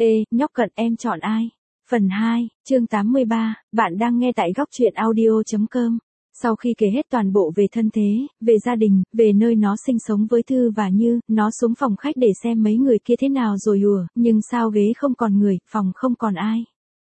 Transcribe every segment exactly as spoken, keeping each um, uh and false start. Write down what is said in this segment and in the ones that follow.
Ê, nhóc cận em chọn ai? Phần hai, chương tám mươi ba, bạn đang nghe tại góc truyện audio.com. Sau khi kể hết toàn bộ về thân thế, về gia đình, về nơi nó sinh sống với Thư và Như, nó xuống phòng khách để xem mấy người kia thế nào rồi ùa, nhưng sao ghế không còn người, phòng không còn ai.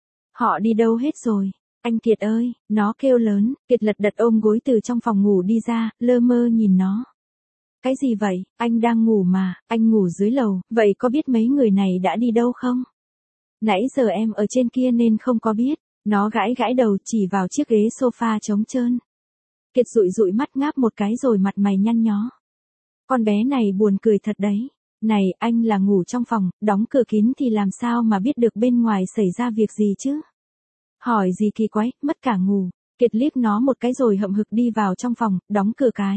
Họ đi đâu hết rồi? Anh Kiệt ơi, nó kêu lớn, Kiệt lật đật ôm gối từ trong phòng ngủ đi ra, lơ mơ nhìn nó. Cái gì vậy, anh đang ngủ mà, anh ngủ dưới lầu, vậy có biết mấy người này đã đi đâu không? Nãy giờ em ở trên kia nên không có biết, nó gãi gãi đầu chỉ vào chiếc ghế sofa trống trơn. Kiệt dụi dụi mắt ngáp một cái rồi mặt mày nhăn nhó. Con bé này buồn cười thật đấy. Này, anh là ngủ trong phòng, đóng cửa kín thì làm sao mà biết được bên ngoài xảy ra việc gì chứ? Hỏi gì kỳ quái, mất cả ngủ. Kiệt liếc nó một cái rồi hậm hực đi vào trong phòng, đóng cửa cái.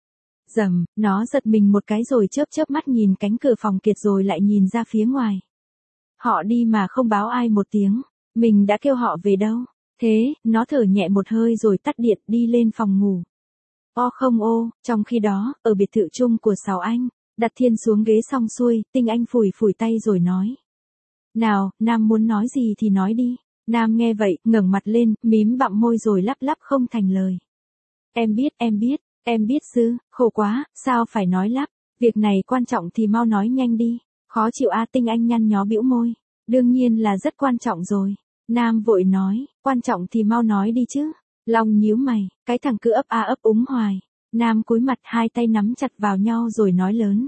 Dầm, nó giật mình một cái rồi chớp chớp mắt nhìn cánh cửa phòng Kiệt rồi lại nhìn ra phía ngoài. Họ đi mà không báo ai một tiếng, mình đã kêu họ về đâu. Thế, nó thở nhẹ một hơi rồi tắt điện đi lên phòng ngủ. O không ô, trong khi đó, ở biệt thự chung của Sào Anh, đặt Thiên xuống ghế xong xuôi, Tinh Anh phủi phủi tay rồi nói. Nào, Nam muốn nói gì thì nói đi. Nam nghe vậy, ngẩng mặt lên, mím bặm môi rồi lắp lắp không thành lời. Em biết, em biết, em biết sư, khổ quá, sao phải nói lắp, việc này quan trọng thì mau nói nhanh đi. Khó chịu a Tinh Anh nhăn nhó bĩu môi. Đương nhiên là rất quan trọng rồi. Nam vội nói, quan trọng thì mau nói đi chứ. Long nhíu mày, cái thằng cứ ấp a ấp úng hoài. Nam cúi mặt hai tay nắm chặt vào nhau rồi nói lớn.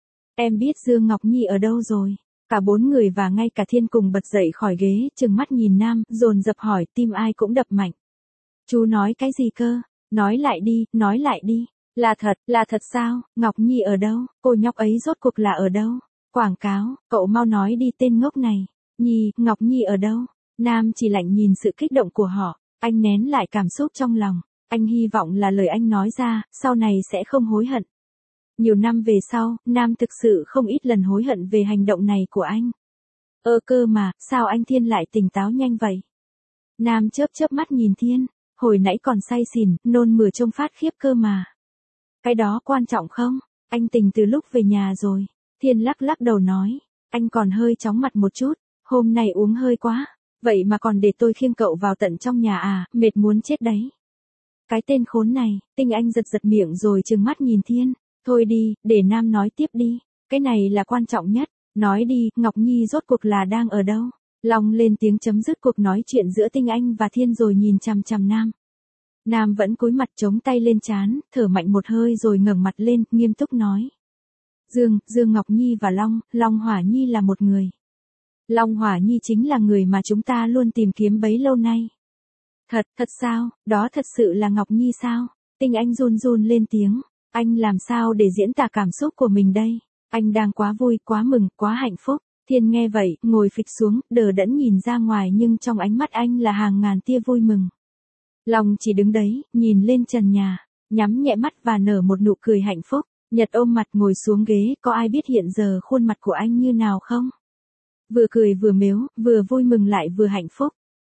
Em biết Dương Ngọc Nhi ở đâu rồi. Cả bốn người và ngay cả Thiên cùng bật dậy khỏi ghế, trừng mắt nhìn Nam, dồn dập hỏi, tim ai cũng đập mạnh. Chú nói cái gì cơ? Nói lại đi, nói lại đi. Là thật, là thật sao? Ngọc Nhi ở đâu? Cô nhóc ấy rốt cuộc là ở đâu? Quảng cáo, cậu mau nói đi tên ngốc này. Nhi, Ngọc Nhi ở đâu? Nam chỉ lạnh nhìn sự kích động của họ, anh nén lại cảm xúc trong lòng. Anh hy vọng là lời anh nói ra, sau này sẽ không hối hận. Nhiều năm về sau, Nam thực sự không ít lần hối hận về hành động này của anh. Ơ cơ mà, sao anh Thiên lại tỉnh táo nhanh vậy? Nam chớp chớp mắt nhìn Thiên, hồi nãy còn say xỉn, nôn mửa trông phát khiếp cơ mà. Cái đó quan trọng không? Anh tỉnh từ lúc về nhà rồi. Thiên lắc lắc đầu nói, anh còn hơi chóng mặt một chút, hôm nay uống hơi quá, vậy mà còn để tôi khiêng cậu vào tận trong nhà à, mệt muốn chết đấy. Cái tên khốn này, Tinh Anh giật giật miệng rồi trừng mắt nhìn Thiên, thôi đi, để Nam nói tiếp đi, cái này là quan trọng nhất, nói đi, Ngọc Nhi rốt cuộc là đang ở đâu? Long lên tiếng chấm dứt cuộc nói chuyện giữa Tinh Anh và Thiên rồi nhìn chằm chằm Nam. Nam vẫn cúi mặt chống tay lên trán, thở mạnh một hơi rồi ngẩng mặt lên, nghiêm túc nói. Dương, Dương Ngọc Nhi và Long, Long Hỏa Nhi là một người. Long Hỏa Nhi chính là người mà chúng ta luôn tìm kiếm bấy lâu nay. Thật, thật sao, đó thật sự là Ngọc Nhi sao? Tinh Anh run run lên tiếng, anh làm sao để diễn tả cảm xúc của mình đây? Anh đang quá vui, quá mừng, quá hạnh phúc. Thiên nghe vậy, ngồi phịch xuống, đờ đẫn nhìn ra ngoài nhưng trong ánh mắt anh là hàng ngàn tia vui mừng. Long chỉ đứng đấy, nhìn lên trần nhà, nhắm nhẹ mắt và nở một nụ cười hạnh phúc. Nhật ôm mặt ngồi xuống ghế, có ai biết hiện giờ khuôn mặt của anh như nào không? Vừa cười vừa mếu, vừa vui mừng lại vừa hạnh phúc.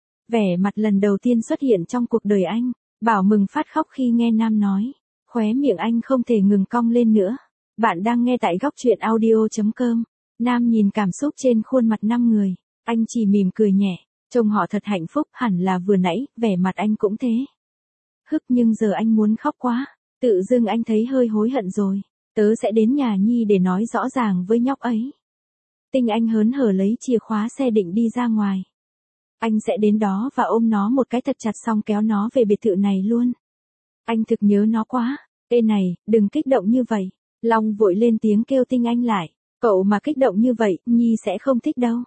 Vẻ mặt lần đầu tiên xuất hiện trong cuộc đời anh, Bảo mừng phát khóc khi nghe Nam nói. Khóe miệng anh không thể ngừng cong lên nữa. Bạn đang nghe tại góc truyện audio.com. Nam nhìn cảm xúc trên khuôn mặt năm người, anh chỉ mỉm cười nhẹ, trông họ thật hạnh phúc, hẳn là vừa nãy, vẻ mặt anh cũng thế. Hức nhưng giờ anh muốn khóc quá. Tự dưng anh thấy hơi hối hận rồi, tớ sẽ đến nhà Nhi để nói rõ ràng với nhóc ấy. Tinh Anh hớn hở lấy chìa khóa xe định đi ra ngoài. Anh sẽ đến đó và ôm nó một cái thật chặt xong kéo nó về biệt thự này luôn. Anh thực nhớ nó quá. Ê này, đừng kích động như vậy. Long vội lên tiếng kêu Tinh Anh lại. Cậu mà kích động như vậy, Nhi sẽ không thích đâu.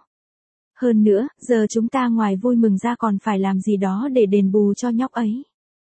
Hơn nữa, giờ chúng ta ngoài vui mừng ra còn phải làm gì đó để đền bù cho nhóc ấy.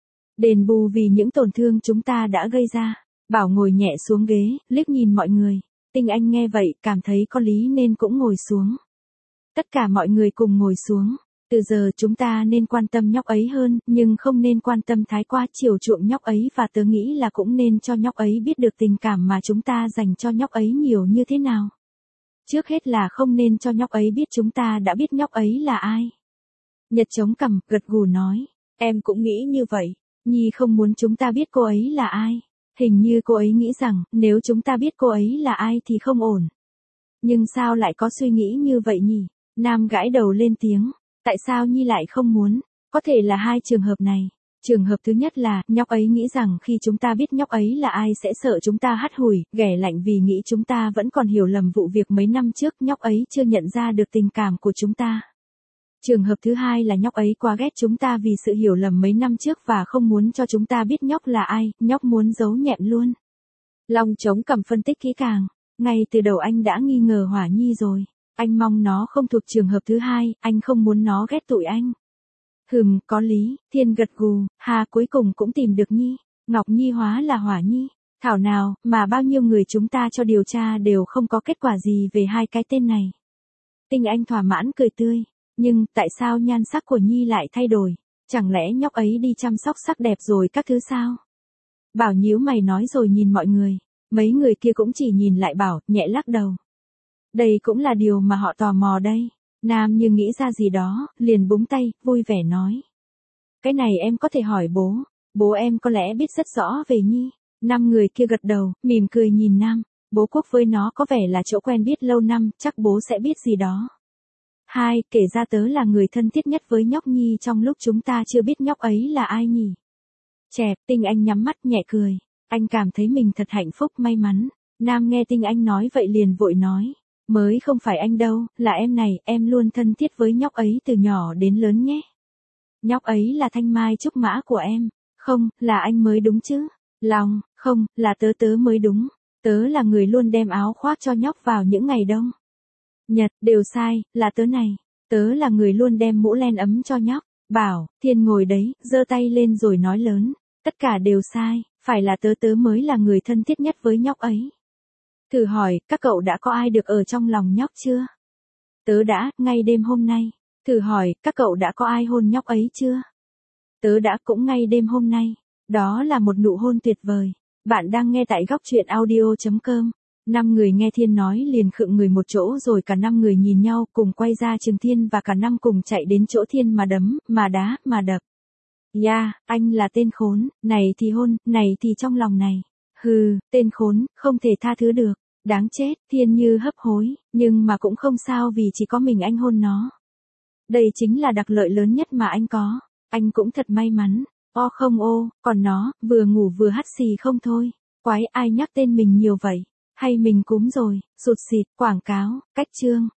Đền bù vì những tổn thương chúng ta đã gây ra. Bảo ngồi nhẹ xuống ghế, liếc nhìn mọi người. Tinh Anh nghe vậy, cảm thấy có lý nên cũng ngồi xuống. Tất cả mọi người cùng ngồi xuống. Từ giờ chúng ta nên quan tâm nhóc ấy hơn, nhưng không nên quan tâm thái quá chiều chuộng nhóc ấy và tớ nghĩ là cũng nên cho nhóc ấy biết được tình cảm mà chúng ta dành cho nhóc ấy nhiều như thế nào. Trước hết là không nên cho nhóc ấy biết chúng ta đã biết nhóc ấy là ai. Nhật chống cằm, gật gù nói. Em cũng nghĩ như vậy. Nhi không muốn chúng ta biết cô ấy là ai. Hình như cô ấy nghĩ rằng, nếu chúng ta biết cô ấy là ai thì không ổn. Nhưng sao lại có suy nghĩ như vậy nhỉ? Nam gãi đầu lên tiếng, tại sao Nhi lại không muốn? Có thể là hai trường hợp này. Trường hợp thứ nhất là, nhóc ấy nghĩ rằng khi chúng ta biết nhóc ấy là ai sẽ sợ chúng ta hắt hủi, ghẻ lạnh vì nghĩ chúng ta vẫn còn hiểu lầm vụ việc mấy năm trước, nhóc ấy chưa nhận ra được tình cảm của chúng ta. Trường hợp thứ hai là nhóc ấy quá ghét chúng ta vì sự hiểu lầm mấy năm trước và không muốn cho chúng ta biết nhóc là ai, nhóc muốn giấu nhẹm luôn. Long Trống cầm phân tích kỹ càng, ngay từ đầu anh đã nghi ngờ Hỏa Nhi rồi. Anh mong nó không thuộc trường hợp thứ hai, anh không muốn nó ghét tụi anh. Hừm, có lý, Thiên gật gù, hà cuối cùng cũng tìm được Nhi. Ngọc Nhi hóa là Hỏa Nhi. Thảo nào, mà bao nhiêu người chúng ta cho điều tra đều không có kết quả gì về hai cái tên này. Tinh Anh thỏa mãn cười tươi. Nhưng, tại sao nhan sắc của Nhi lại thay đổi? Chẳng lẽ nhóc ấy đi chăm sóc sắc đẹp rồi các thứ sao? Bảo nhíu mày nói rồi nhìn mọi người. Mấy người kia cũng chỉ nhìn lại Bảo, nhẹ lắc đầu. Đây cũng là điều mà họ tò mò đây. Nam như nghĩ ra gì đó, liền búng tay, vui vẻ nói. Cái này em có thể hỏi bố. Bố em có lẽ biết rất rõ về Nhi. Năm người kia gật đầu, mỉm cười nhìn Nam. Bố Quốc với nó có vẻ là chỗ quen biết lâu năm, chắc bố sẽ biết gì đó. Hai, kể ra tớ là người thân thiết nhất với nhóc Nhi trong lúc chúng ta chưa biết nhóc ấy là ai nhỉ. Chẹp, Tinh Anh nhắm mắt nhẹ cười. Anh cảm thấy mình thật hạnh phúc may mắn. Nam nghe Tinh Anh nói vậy liền vội nói. Mới không phải anh đâu, là em này, em luôn thân thiết với nhóc ấy từ nhỏ đến lớn nhé. Nhóc ấy là thanh mai trúc mã của em. Không, là anh mới đúng chứ. Lòng, không, là tớ tớ mới đúng. Tớ là người luôn đem áo khoác cho nhóc vào những ngày đông. Nhật, đều sai, là tớ này. Tớ là người luôn đem mũ len ấm cho nhóc. Bảo, Thiên ngồi đấy, giơ tay lên rồi nói lớn. Tất cả đều sai, phải là tớ tớ mới là người thân thiết nhất với nhóc ấy. Thử hỏi, các cậu đã có ai được ở trong lòng nhóc chưa? Tớ đã, ngay đêm hôm nay. Thử hỏi, các cậu đã có ai hôn nhóc ấy chưa? Tớ đã cũng ngay đêm hôm nay. Đó là một nụ hôn tuyệt vời. Bạn đang nghe tại góc truyện audio chấm com. Năm người nghe Thiên nói liền khựng người một chỗ rồi cả năm người nhìn nhau cùng quay ra chừng Thiên và cả năm cùng chạy đến chỗ Thiên mà đấm, mà đá, mà đập. Ya, yeah, anh là tên khốn, này thì hôn, này thì trong lòng này. Hừ, tên khốn, không thể tha thứ được. Đáng chết, Thiên như hấp hối, nhưng mà cũng không sao vì chỉ có mình anh hôn nó. Đây chính là đặc lợi lớn nhất mà anh có. Anh cũng thật may mắn. O không ô, còn nó, vừa ngủ vừa hắt xì không thôi. Quái ai nhắc tên mình nhiều vậy? Hay mình cúm rồi, sụt xịt, quảng cáo, cách chương.